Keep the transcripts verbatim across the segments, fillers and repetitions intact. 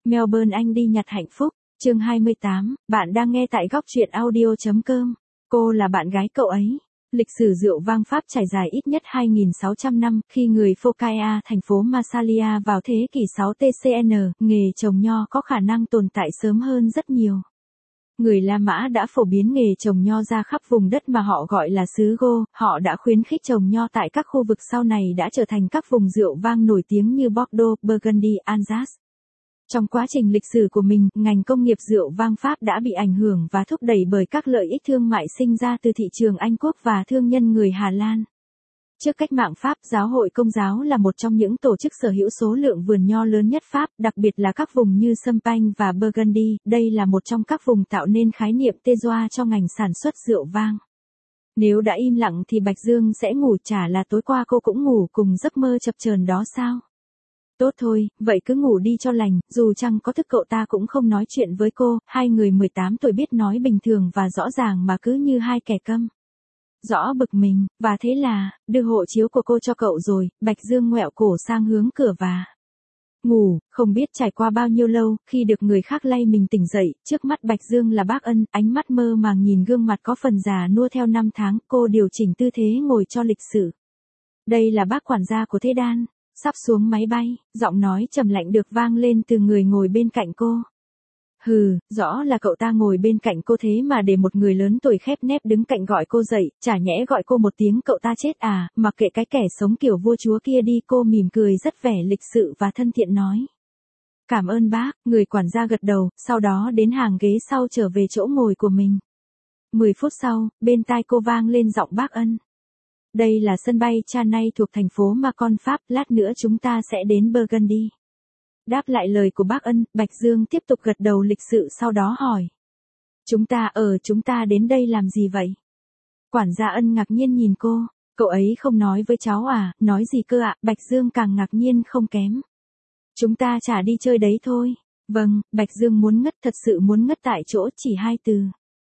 Melbourne Anh đi nhặt hạnh phúc, chương hai mươi tám, bạn đang nghe tại góc truyện audio.com. Cô là bạn gái cậu ấy. Lịch sử rượu vang Pháp trải dài ít nhất hai nghìn sáu trăm năm, khi người Phocaea, thành phố Massalia vào thế kỷ sáu tê xê en, nghề trồng nho có khả năng tồn tại sớm hơn rất nhiều. Người La Mã đã phổ biến nghề trồng nho ra khắp vùng đất mà họ gọi là xứ Gô, họ đã khuyến khích trồng nho tại các khu vực sau này đã trở thành các vùng rượu vang nổi tiếng như Bordeaux, Burgundy, Alsace. Trong quá trình lịch sử của mình, ngành công nghiệp rượu vang Pháp đã bị ảnh hưởng và thúc đẩy bởi các lợi ích thương mại sinh ra từ thị trường Anh quốc và thương nhân người Hà Lan. Trước cách mạng Pháp, giáo hội Công giáo là một trong những tổ chức sở hữu số lượng vườn nho lớn nhất Pháp, đặc biệt là các vùng như Champagne và Burgundy, đây là một trong các vùng tạo nên khái niệm terroir cho ngành sản xuất rượu vang. Nếu đã im lặng thì Bạch Dương sẽ ngủ, chả là tối qua cô cũng ngủ cùng giấc mơ chập chờn đó sao? Tốt thôi, vậy cứ ngủ đi cho lành, dù chăng có thức cậu ta cũng không nói chuyện với cô, hai người mười tám tuổi biết nói bình thường và rõ ràng mà cứ như hai kẻ câm. Rõ bực mình, và thế là, đưa hộ chiếu của cô cho cậu rồi, Bạch Dương ngoẹo cổ sang hướng cửa và ngủ, không biết trải qua bao nhiêu lâu, khi được người khác lay mình tỉnh dậy, trước mắt Bạch Dương là bác Ân, ánh mắt mơ màng nhìn gương mặt có phần già nua theo năm tháng, cô điều chỉnh tư thế ngồi cho lịch sự. Đây là bác quản gia của Thế Đan. Sắp xuống máy bay, giọng nói trầm lạnh được vang lên từ người ngồi bên cạnh cô. Hừ, rõ là cậu ta ngồi bên cạnh cô thế mà để một người lớn tuổi khép nép đứng cạnh gọi cô dậy, chả nhẽ gọi cô một tiếng cậu ta chết à, mặc kệ cái kẻ sống kiểu vua chúa kia đi. Cô mỉm cười rất vẻ lịch sự và thân thiện nói. Cảm ơn bác, người quản gia gật đầu, sau đó đến hàng ghế sau trở về chỗ ngồi của mình. Mười phút sau, bên tai cô vang lên giọng bác Ân. Đây là sân bay Chanay thuộc thành phố Macon, Pháp, lát nữa chúng ta sẽ đến Burgundy. Đáp lại lời của bác Ân, Bạch Dương tiếp tục gật đầu lịch sự sau đó hỏi. Chúng ta ở chúng ta đến đây làm gì vậy? Quản gia Ân ngạc nhiên nhìn cô, cậu ấy không nói với cháu à, nói gì cơ ạ? Bạch Dương càng ngạc nhiên không kém. Chúng ta chả đi chơi đấy thôi. Vâng, Bạch Dương muốn ngất, thật sự muốn ngất tại chỗ, chỉ hai từ.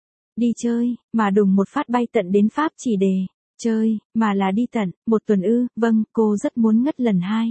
Đi chơi, mà đùng một phát bay tận đến Pháp chỉ để chơi, mà là đi tận, một tuần ư, vâng, cô rất muốn ngất lần hai.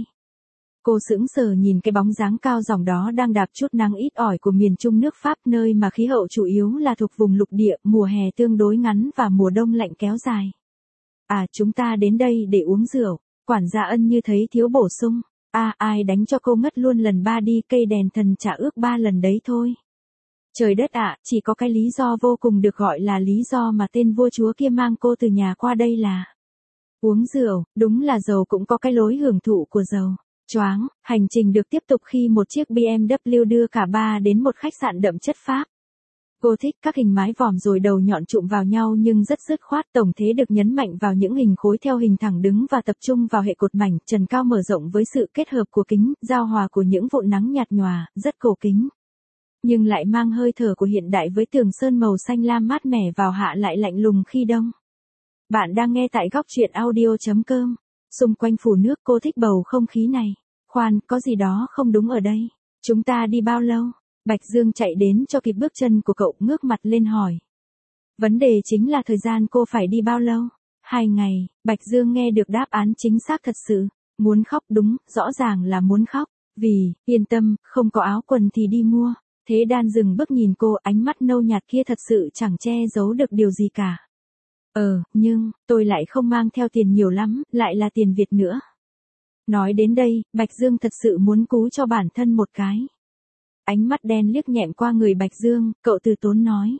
Cô sững sờ nhìn cái bóng dáng cao ròng đó đang đạp chút nắng ít ỏi của miền Trung nước Pháp, nơi mà khí hậu chủ yếu là thuộc vùng lục địa, mùa hè tương đối ngắn và mùa đông lạnh kéo dài. À, chúng ta đến đây để uống rượu, quản gia Ân như thấy thiếu bổ sung. À, ai đánh cho cô ngất luôn lần ba đi, cây đèn thần chả ước ba lần đấy thôi. Trời đất ạ, chỉ có cái lý do vô cùng được gọi là lý do mà tên vua chúa kia mang cô từ nhà qua đây là uống rượu, đúng là giàu cũng có cái lối hưởng thụ của giàu. Choáng, hành trình được tiếp tục khi một chiếc bê em vê đưa cả ba đến một khách sạn đậm chất Pháp. Cô thích các hình mái vòm rồi đầu nhọn trụm vào nhau nhưng rất dứt khoát, tổng thế được nhấn mạnh vào những hình khối theo hình thẳng đứng và tập trung vào hệ cột mảnh, trần cao mở rộng với sự kết hợp của kính, giao hòa của những vụn nắng nhạt nhòa, rất cổ kính. Nhưng lại mang hơi thở của hiện đại với tường sơn màu xanh lam mát mẻ vào hạ lại lạnh lùng khi đông. Bạn đang nghe tại góc truyện audio.com. Xung quanh phủ nước, cô thích bầu không khí này. Khoan, có gì đó không đúng ở đây. Chúng ta đi bao lâu? Bạch Dương chạy đến cho kịp bước chân của cậu, ngước mặt lên hỏi. Vấn đề chính là thời gian cô phải đi bao lâu? Hai ngày, Bạch Dương nghe được đáp án chính xác thật sự. Muốn khóc, đúng, rõ ràng là muốn khóc. Vì, yên tâm, không có áo quần thì đi mua. Thế Đan dừng bước nhìn cô, ánh mắt nâu nhạt kia thật sự chẳng che giấu được điều gì cả. Ờ, nhưng, tôi lại không mang theo tiền nhiều lắm, lại là tiền Việt nữa. Nói đến đây, Bạch Dương thật sự muốn cú cho bản thân một cái. Ánh mắt đen liếc nhẹm qua người Bạch Dương, cậu từ tốn nói.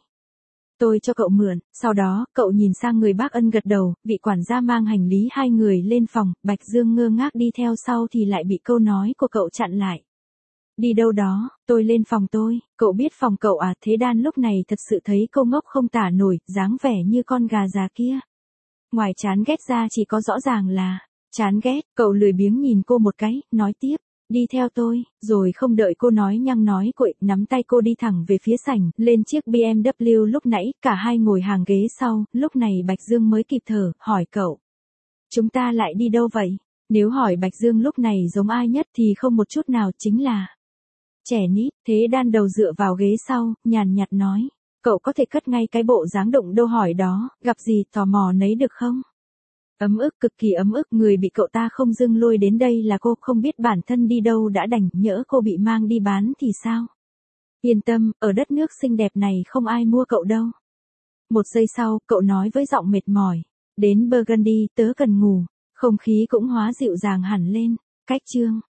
Tôi cho cậu mượn, sau đó, cậu nhìn sang người bác Ân gật đầu, vị quản gia mang hành lý hai người lên phòng, Bạch Dương ngơ ngác đi theo sau thì lại bị câu nói của cậu chặn lại. Đi đâu đó, tôi lên phòng tôi, cậu biết phòng cậu à? Thế Đan lúc này thật sự thấy cô ngốc không tả nổi, dáng vẻ như con gà già kia. Ngoài chán ghét ra chỉ có rõ ràng là chán ghét. Cậu lười biếng nhìn cô một cái, nói tiếp, đi theo tôi, rồi không đợi cô nói nhăng nói cuội, nắm tay cô đi thẳng về phía sảnh, lên chiếc bê em vê lúc nãy, cả hai ngồi hàng ghế sau, lúc này Bạch Dương mới kịp thở, hỏi cậu. Chúng ta lại đi đâu vậy? Nếu hỏi Bạch Dương lúc này giống ai nhất thì không một chút nào, chính là trẻ nít. Thế Đan đầu dựa vào ghế sau, nhàn nhạt nói. Cậu có thể cất ngay cái bộ dáng đụng đô hỏi đó, gặp gì tò mò nấy được không? Ấm ức, cực kỳ ấm ức, người bị cậu ta không dưng lôi đến đây là cô, không biết bản thân đi đâu đã đành, nhỡ cô bị mang đi bán thì sao? Yên tâm, ở đất nước xinh đẹp này không ai mua cậu đâu. Một giây sau, cậu nói với giọng mệt mỏi. Đến Burgundy, tớ cần ngủ. Không khí cũng hóa dịu dàng hẳn lên. Cách chương.